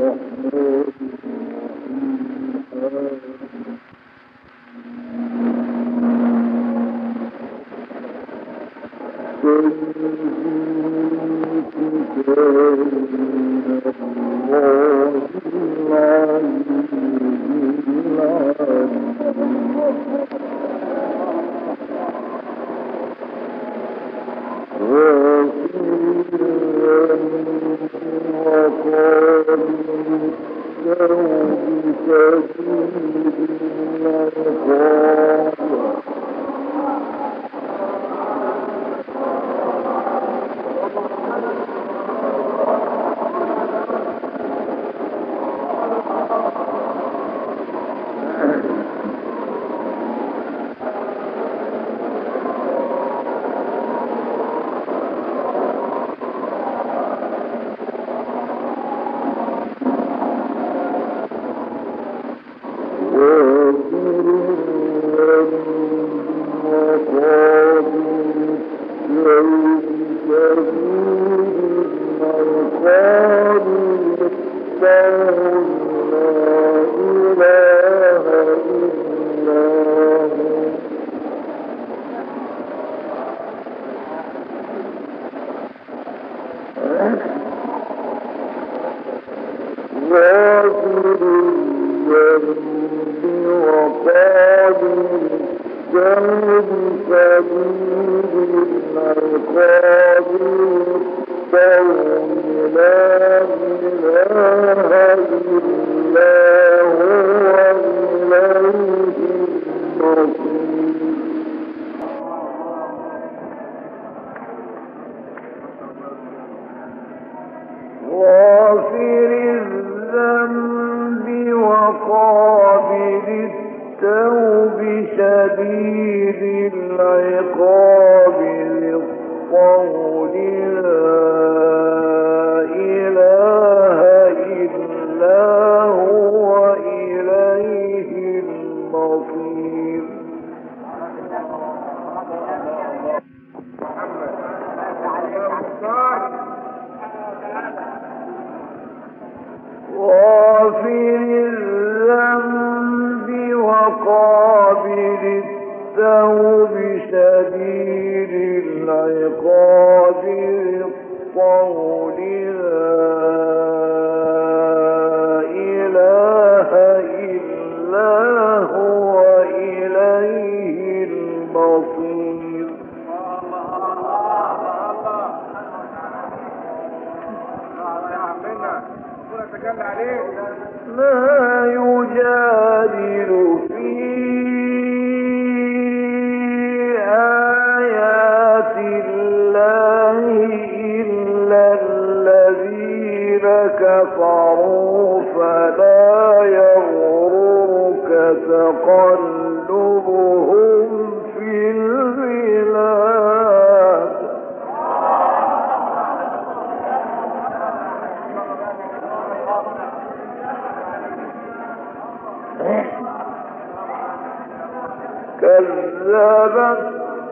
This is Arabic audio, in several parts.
كذبت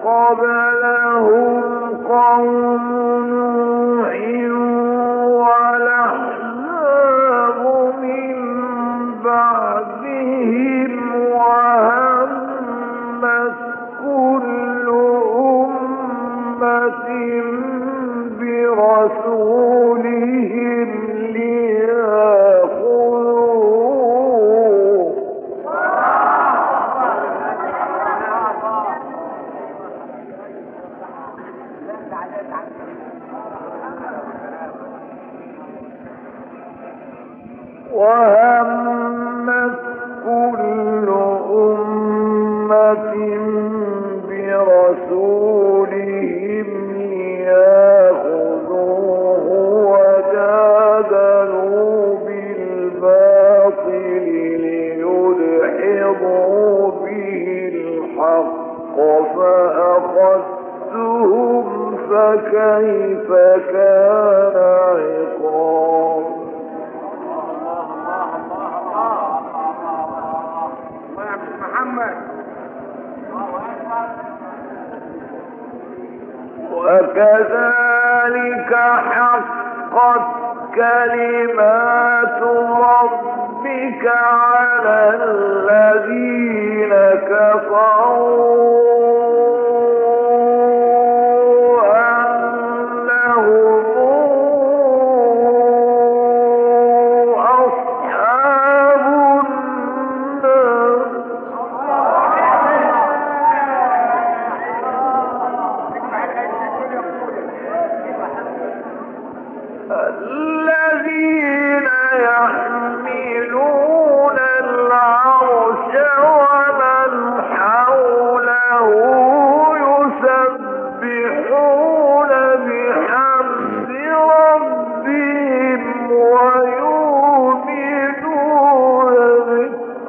قبلهم قوم نوح والأحزاب من بعدهم وهمت كل أمة برسولهم ليأخذوه وهمت كل أمة برسولهم ليأخذوه وجادلوا بالباطل ليدحضوا به الحق فأخذتهم فكيف كان عقاب كلمات ربك على الذين كفروا الذين يحملون العرش ومن حوله يسبحون بحمد ربهم ويؤمنون به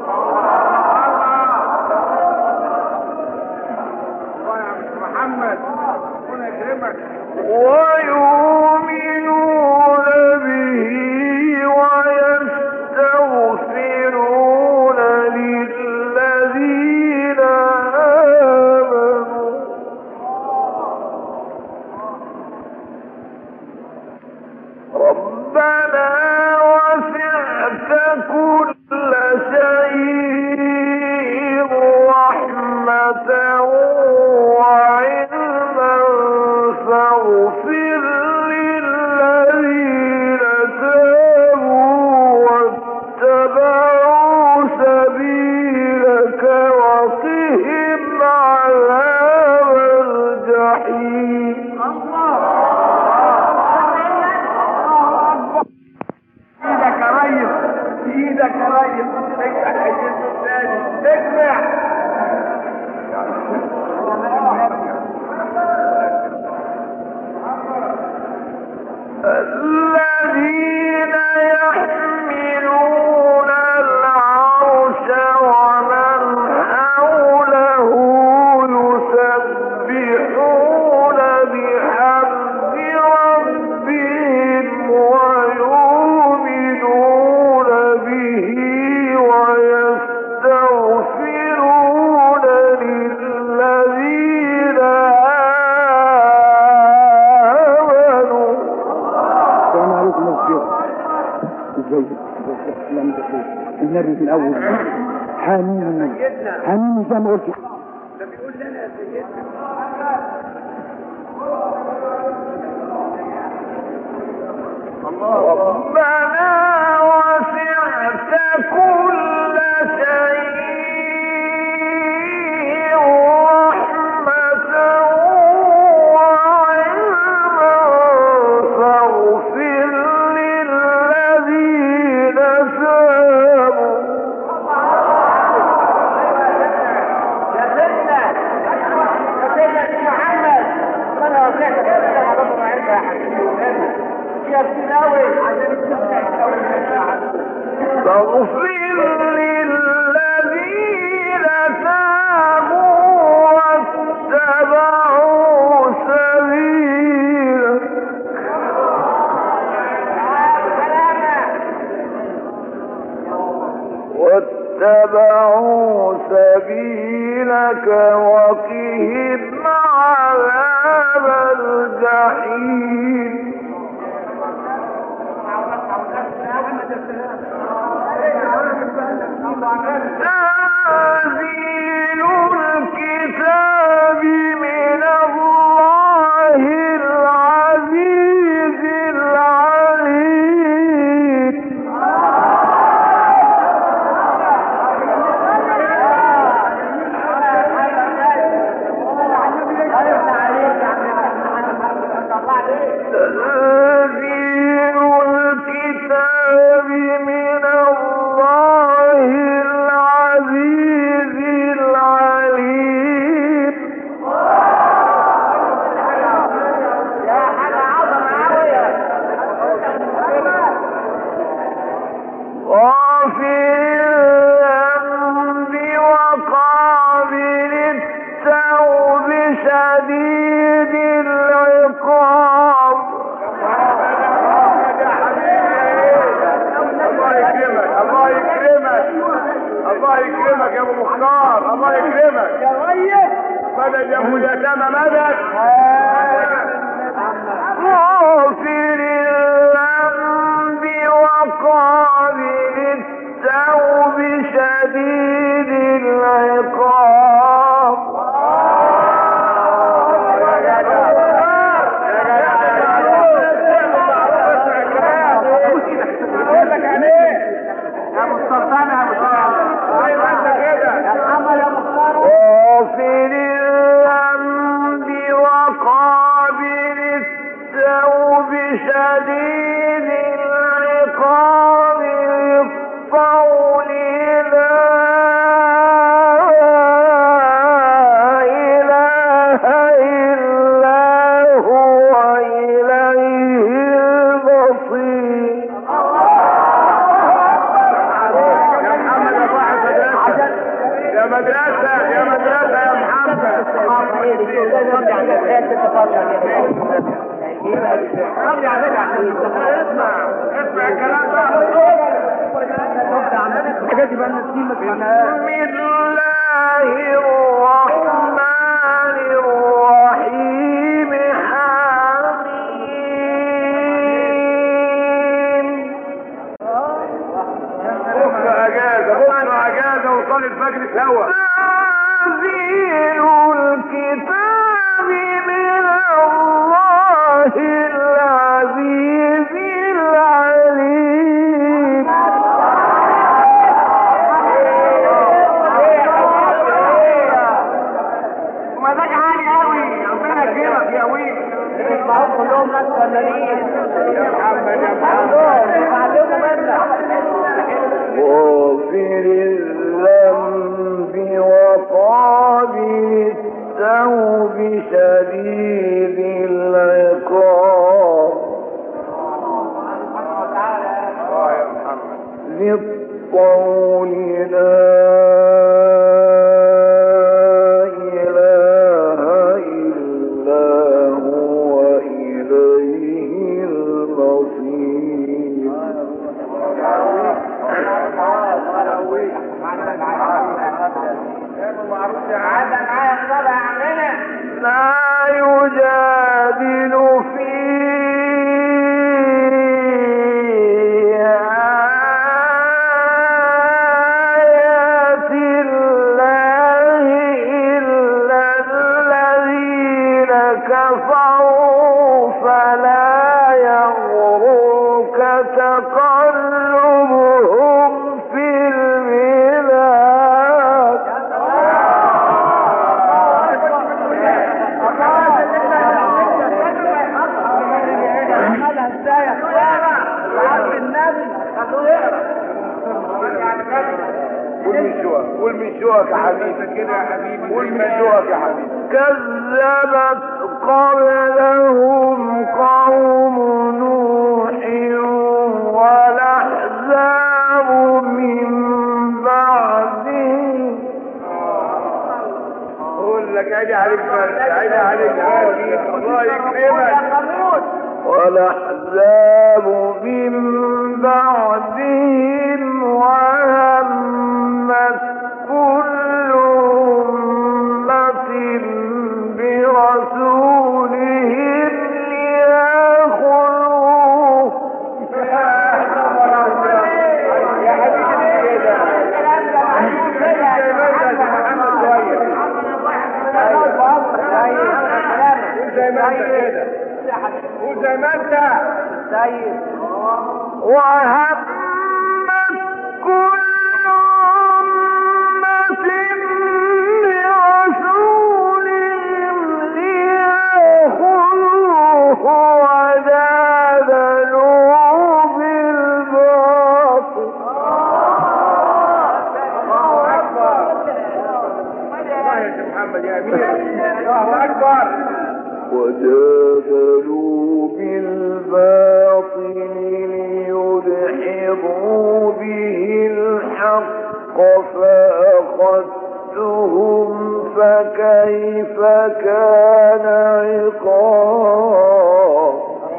محمد ربنا يكرمك ويؤمنون به ويستغفرون للذين آمنوا ربنا وسعت كل شيء رحمة وعلما فاغفر للذين تابوا واتبعوا سبيلك وقهم عذاب الجحيم ايدك يا ريس ايدك يا ريس اجمع الحجاج الثاني اجمع الذين يحملون العرش ومن حوله يسبحون بحمد ربهم ويؤمنون به ويستغفرون للذين آمنوا السلام عليكم ازيك السلام عليكم النبي من اول حنين حنين زي ما قلت ده بيقول لنا يا سيدنا ربنا وسعت كل شيء رحمة وعلما فاغفر للذين تابوا يا سيدنا محمد ربنا يوفقك يا سيدنا ربنا يعينك يا حبيبي يا سيداوي عشان تسمع فاغفر للذين تابوا واتبعوا سبيلك وقهم عذاب الجحيم تنزيل الكتاب من الله العزيز العليم تنزيل الكتاب من الله العزيز العليم يا حاجة عظمة أوي غافر الذنب وقابل التوب شديد العقاب الله يكرمك يا ابو مختار الله يكرمك يا ريس مدد يا ابو اليتامى مدد غافر الذنب اسمع الكلام ده. بسم الله الرحمن الرحيم حميم. بكره اجازه وصلي الفجر سوا. تنزيل الكتاب من الله العزيز العليم. مزاج عالي قوي، ربنا يكرمك يا ويل. اسمعوا كلهم ناس فنانين يا محمد يا محمد. غافر الذنب وقابل التوب شديد العقاب يا محمد. ذي الطول لا إله إلا هو إليه المصير. لا يجادل في آيات الله إلا الذين كفروا فلا يغرك تقلبهم في البلاد. قول من شوك يا حبيبي كده يا حبيبي. قول من شوك يا حبيبي. كذبت قبلهم قوم نوح والأحزاب من بعدهم. قول لك عيني عليك بس، عيني عليك بس. الله يكرمك. والأحزاب من بعدهم وهمت كل أمة برسولهم ليأخذوه. يا حبيبي كده. قول زي ما انت. وهمت كل أمة برسولهم ليأخذوه وجادلوا بالباطل. الله اكبر. الله يا محمد يا امير. الله اكبر. وجادلوا بالباطل ليدحضوا به الحق فأخذتهم فكيف كان عقاب.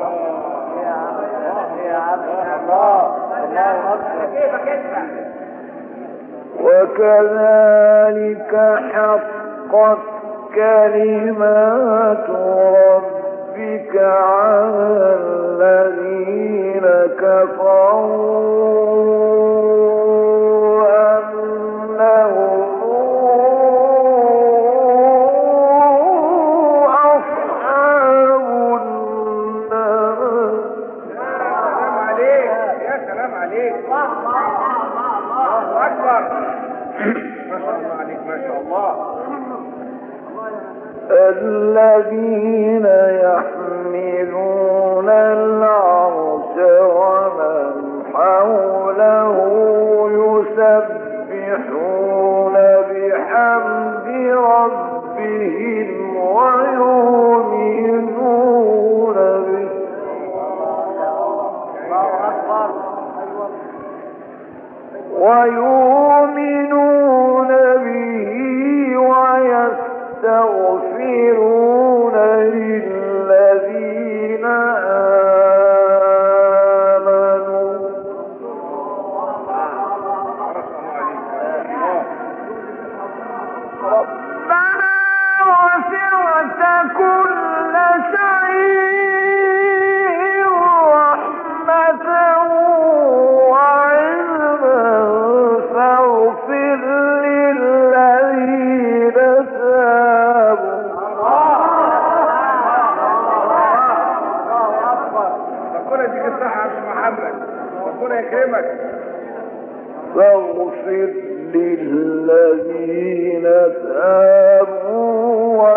وكذلك حقت كلمات ربك على الذين كفروا أنهم أصحاب النار. سلام عليك يا سلام عليك. الله اكبر. ما شاء الله عليك ما شاء الله. الذين يحملون العرش ومن حوله يسبحون بحمد ربهم ويؤمنون به ويستغفرون لله ربنا يكرمك. فاغفر للذين تابوا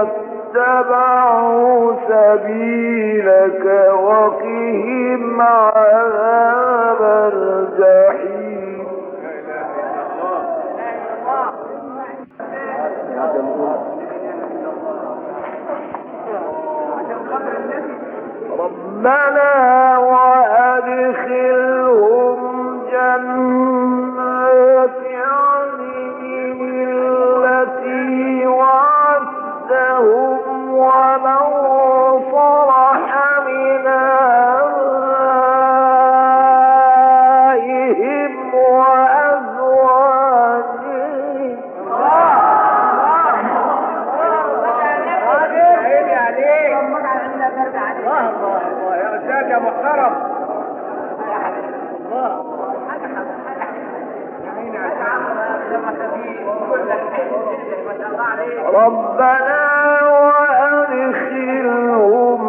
واتبعوا سبيلك وقهم عذاب الجحيم. ربنا وأدخلهم جنات عدن التي وعدتهم ومن صلح من آبائهم وأزواجهم. عيني عليك. الله يا أستاذ يا محترم. ربنا وأدخلهم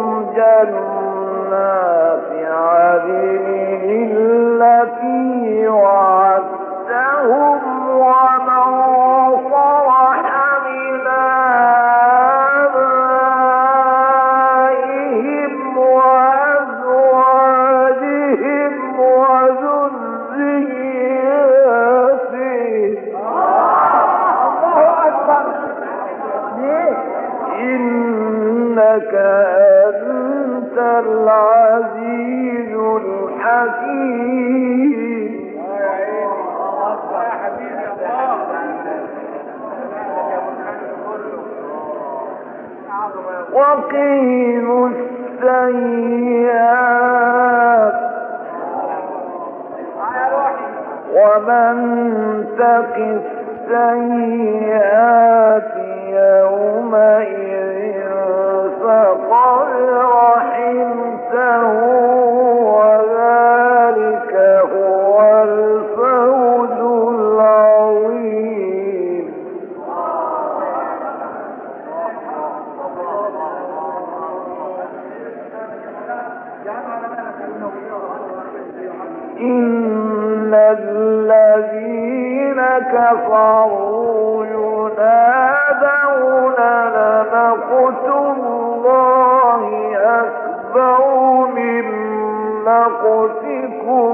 جنات عدن التي وعدتهم ومن صلح من آبائهم وأزواجهم وذرياتهم إنك أنت العزيز الحكيم. يا حبيبي الله. وقيموا السيئات ومن تق السيئات يومئذ فقد رحمته وذلك هو الفوز العظيم. إن الذين كفروا ينادون لمقت الله أكبر من مقتكم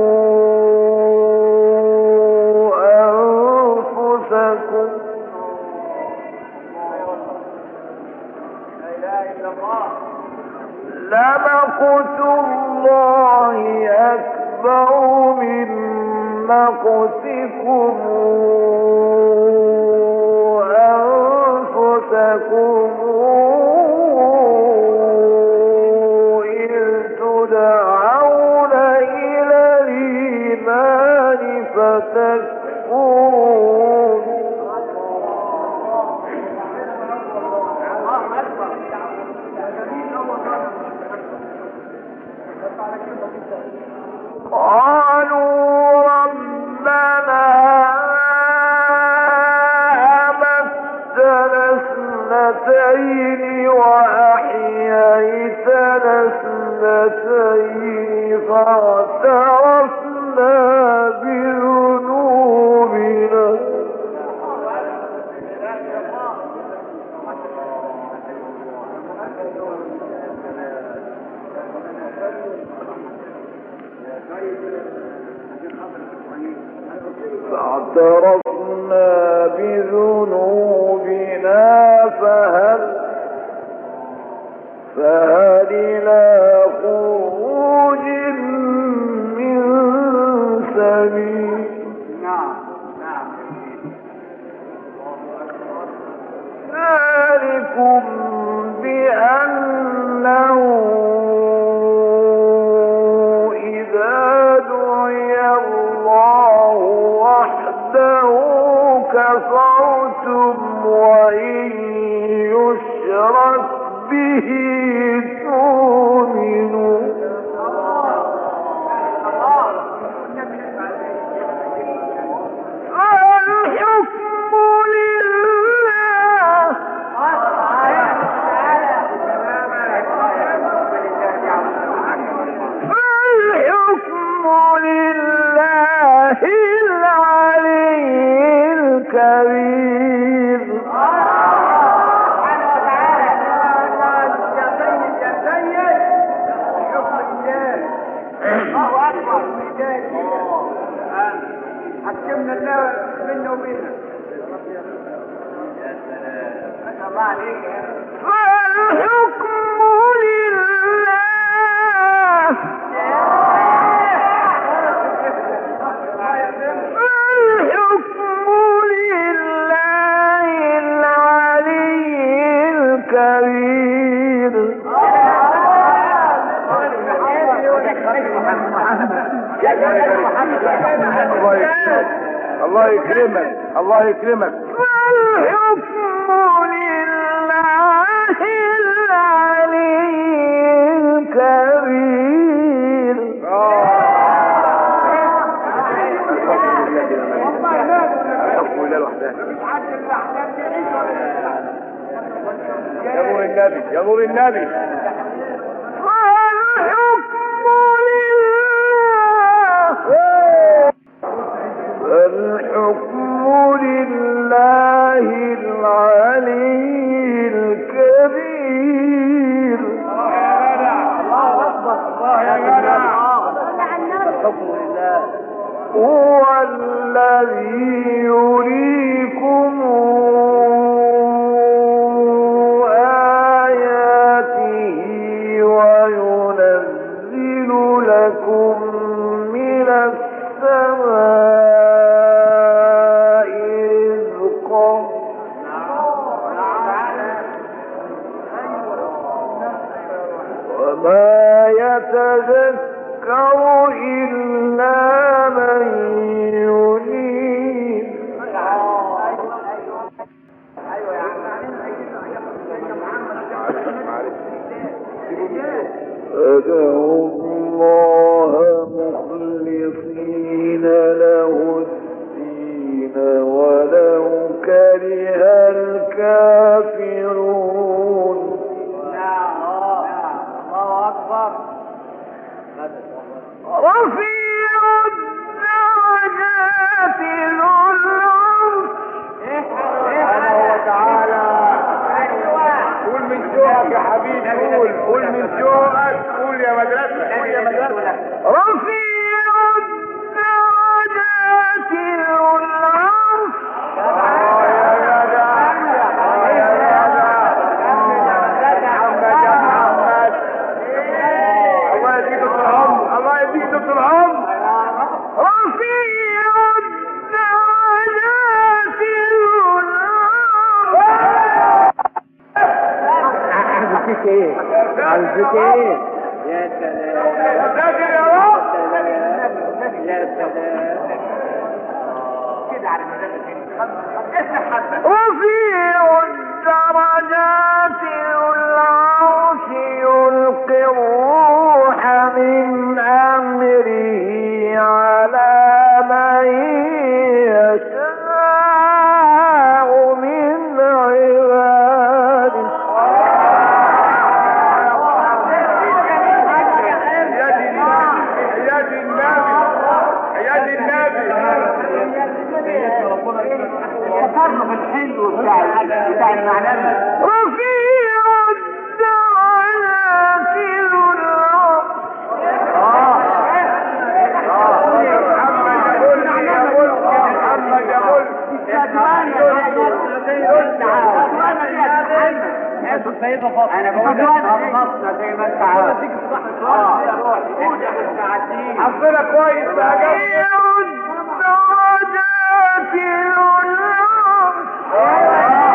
أنفسكم لمقت الله أكبر من مقتكم أنفسكم إذ تدعون إلى الإيمان فتكفرون. قالوا ربنا أمتنا اثنتين وأحييتنا اثنتين فاعترفنا بذنوبنا فهل إلى خروج من سبيل. ذلكم بأنه إذا دعي الله وحده كفرتم وإن يشرك به تؤمنوا. الحكم لله الحكم لله حكمنا الله منا وبينا. ما شاء الله عليك يا فالحكم لله العلي الكبير. الله يكرمك الله يكرمك. والحكم لله العلي الكبير. الحكم لله لوحده. يا نور النبي يا نور النبي. الحكم لله العلي الكبير. الله اكبر الله يا جدع. الحكم لله. هو الذي يريكم آياته وينزل لكم من السماء رزقا وما يتذكر إلا من ينيب. فادعوا الله مخلصين له الدين ولو كره الكافرون. الله اكبر. رفيع الدرجات ذو العرش سبحانه وتعالى. قول من جوعك يا حبيبي. قول من جوعك. قول يا مدرسة. قول يا مدرسة. رفيع الدرجات ذو العرش. يا جدع يا جدع. محمد يا محمد. الله يديك طول العمر الله يديك طول العمر. رفيع الدرجات ذو العرش. عايزك ايه؟ عايزك ايه؟ يا سلام يا ساتر يا رب. يا سلام كده على مدرسة اسمع حبة. رفيع الدرجات ذو العرش يلقي الروح من أمره على من يشاء من عباده. حياة النبي حياة النبي. تصرف الحلو بتاع المعنى. رفيع الدرجات ذو العرش. محمد يا بلد يا بلد محمد يا بلد. انا بقول خلصنا زي ما انت عارف. حصلها كويس بقى. رفيع الدرجات ذو العرش.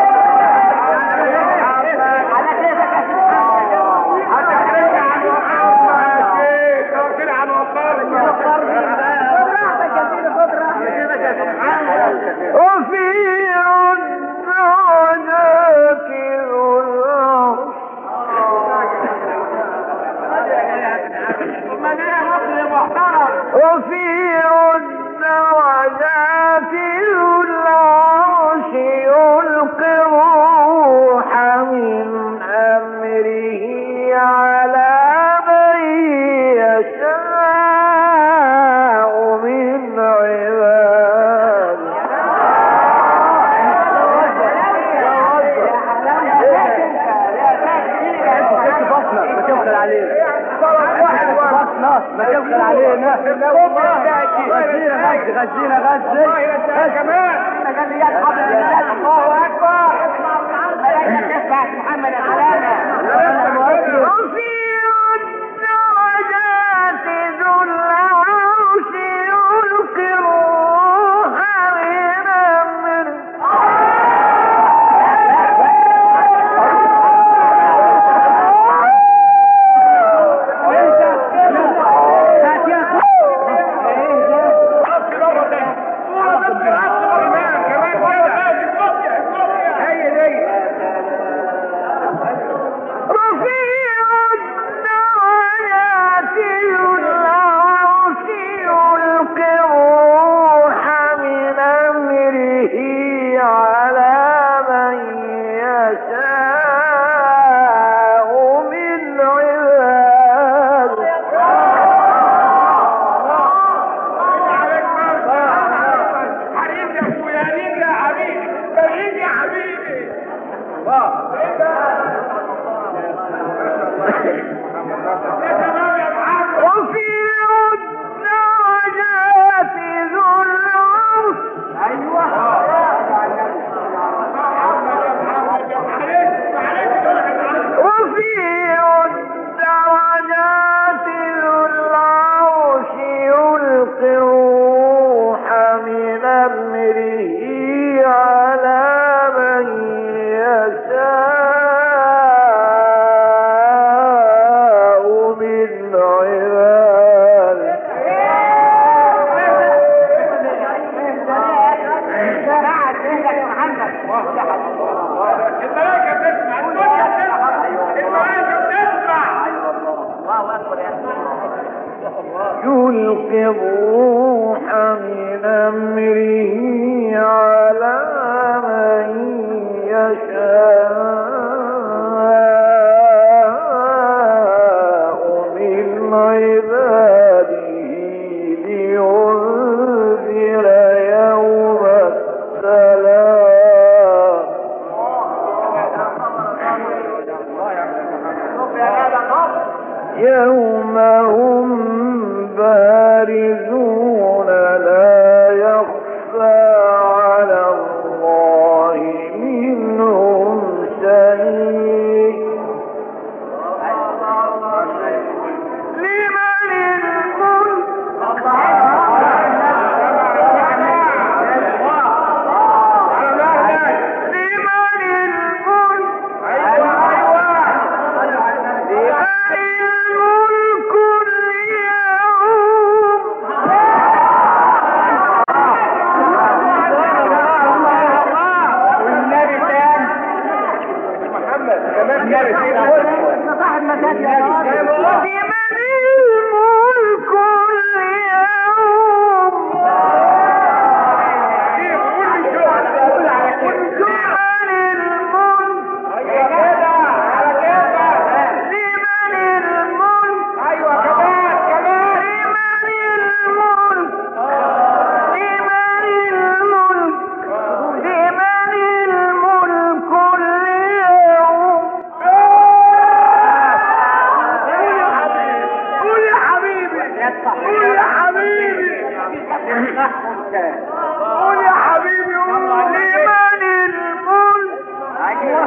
رفيع الدرجات ذو العرش. رفيع الدرجات ذو العرش يلقي الروح من أمره على من يشاء من عباده. ما تبخل علينا. غزينا كمان. الله اكبر. ملائكة تسمع محمد يا سلامة. رفيع الدرجات ذو العرش يلقي الروح من أمره. يلقي الروح من أمره على من يشاء من عباده لينذر يوم السلام. يوم هم بارزون لا يخفى على الله منهم شيء. لمن الملك قول يا حبيبي قول لمن الملك. ايوه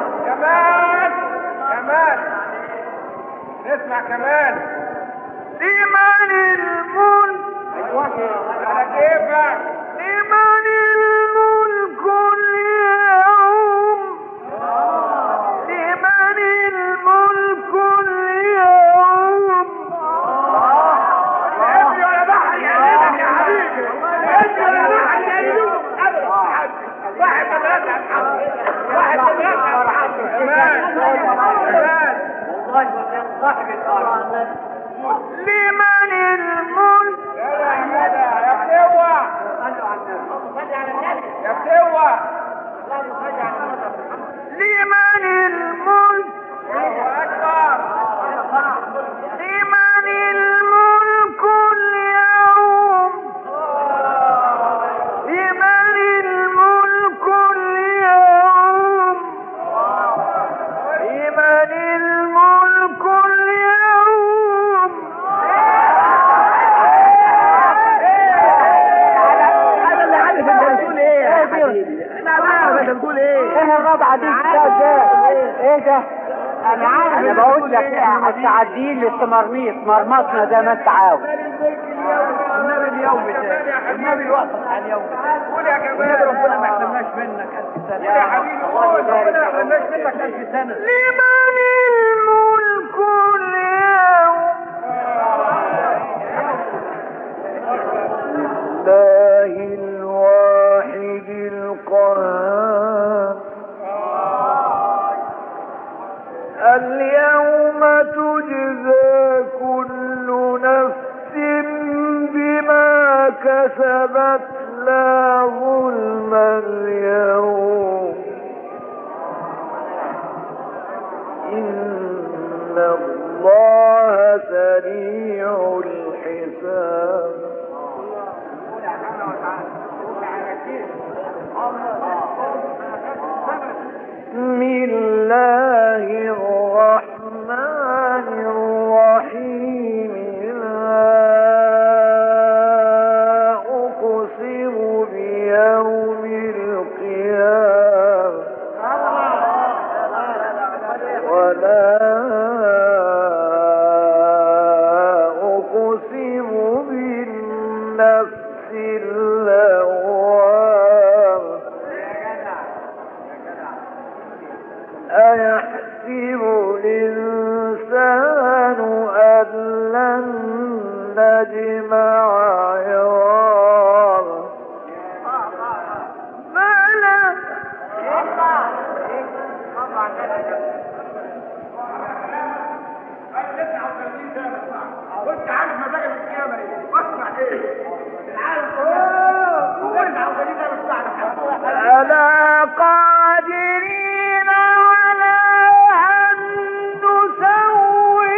كمان نسمع كمان. لمن الملك. ايوه على كيفك. لمن الملك اليوم. لمن الملك اليوم. ابني ولا بحر يقلبك يا حبيبي. ابني ولا بحر يقلبك ابدا. واحد مدرسة يا محمد. واحد مدرسة يا محمد. كمان صاحب القرآن. لمن الملك. يا فتوة يا فتوة. لمن الملك. الله أكبر. لمن الملك اليوم. لمن الملك اليوم. لمن الملك اليوم. الرابعه دي ايه ده؟ انا عارف. انا بقول لك التعديل للتمرميط مرمطنا زي ما انت عاوز. النبي اليوم النبي الوقت بتاع اليوم قول يا جماعه ربنا ما يحرمناش منك 1000 سنه يا حبيبي قول ربنا ما يحرمناش منك 1000 سنه. لمن الملك اليوم الله الواحد القهار اليوم تجزى كل نفس بما كسبت لا ظلم اليوم إن الله سريع الحساب. بسم الله الرحمن الرحيم لا أقسم بيوم القيامة ولا أقسم بالنفس اللوامة أيحسب الإنسان أن لن نجمع عظامه بلى وانت عارف مزاجك في القيامه ايه؟ واسمع ايه؟ العالم وانت عاوز تجيب ده ألا قادرين على أن نسوي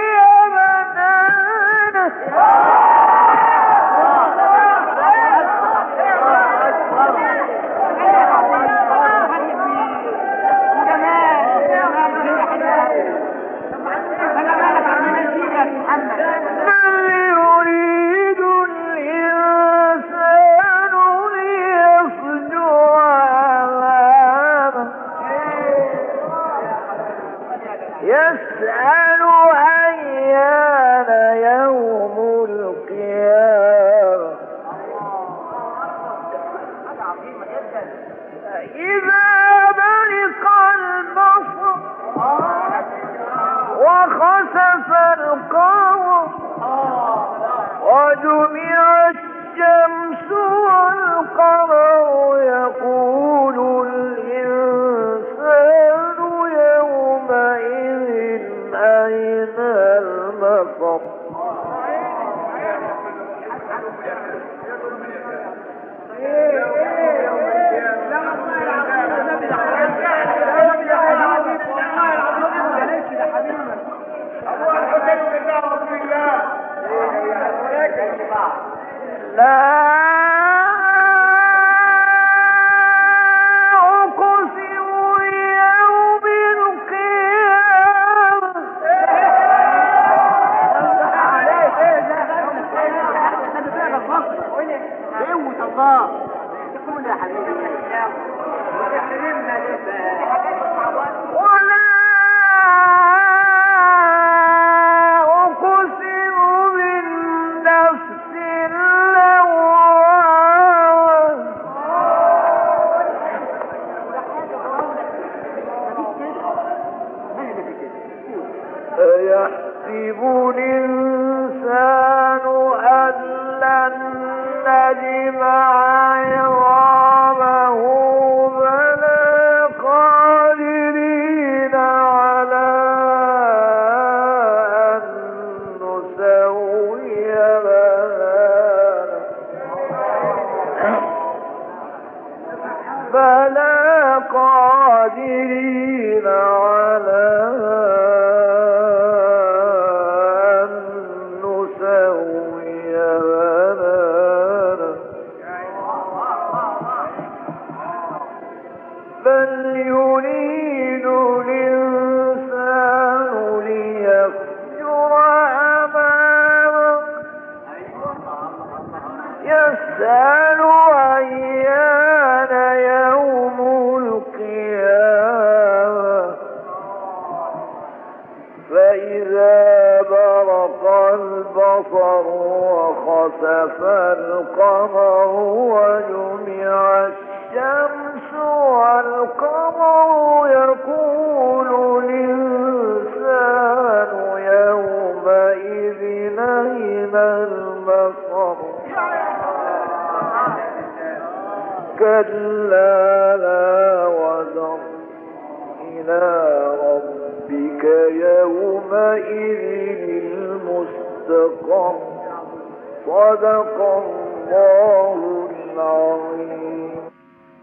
بنانه بل يريد الإنسان ليفجر أمامه يسأل أيان يوم القيامة إذا برق البصر وخسف القمر وجمع الشمس والقمر يقول الإنسان يومئذ أين المفر لا أقسم بيوم القيامة الله تقول يا حبيبي ولا أقسم بالنفس اللوامة أيحسب الإنسان أن لن نجمع عظامه بلى قادرين على أن نسوي بنانه بلى قادرين على أن نسوي بنانه بل يريد الإنسان ليفجر أمامه يسأل أيان يوم القيامة البصر وخسف القمر وجمع الشمس والقمر يقول الإنسان يومئذ أين المفر كلا لا وزر إلى ربك يومئذ المستقر صدق الله العظيم.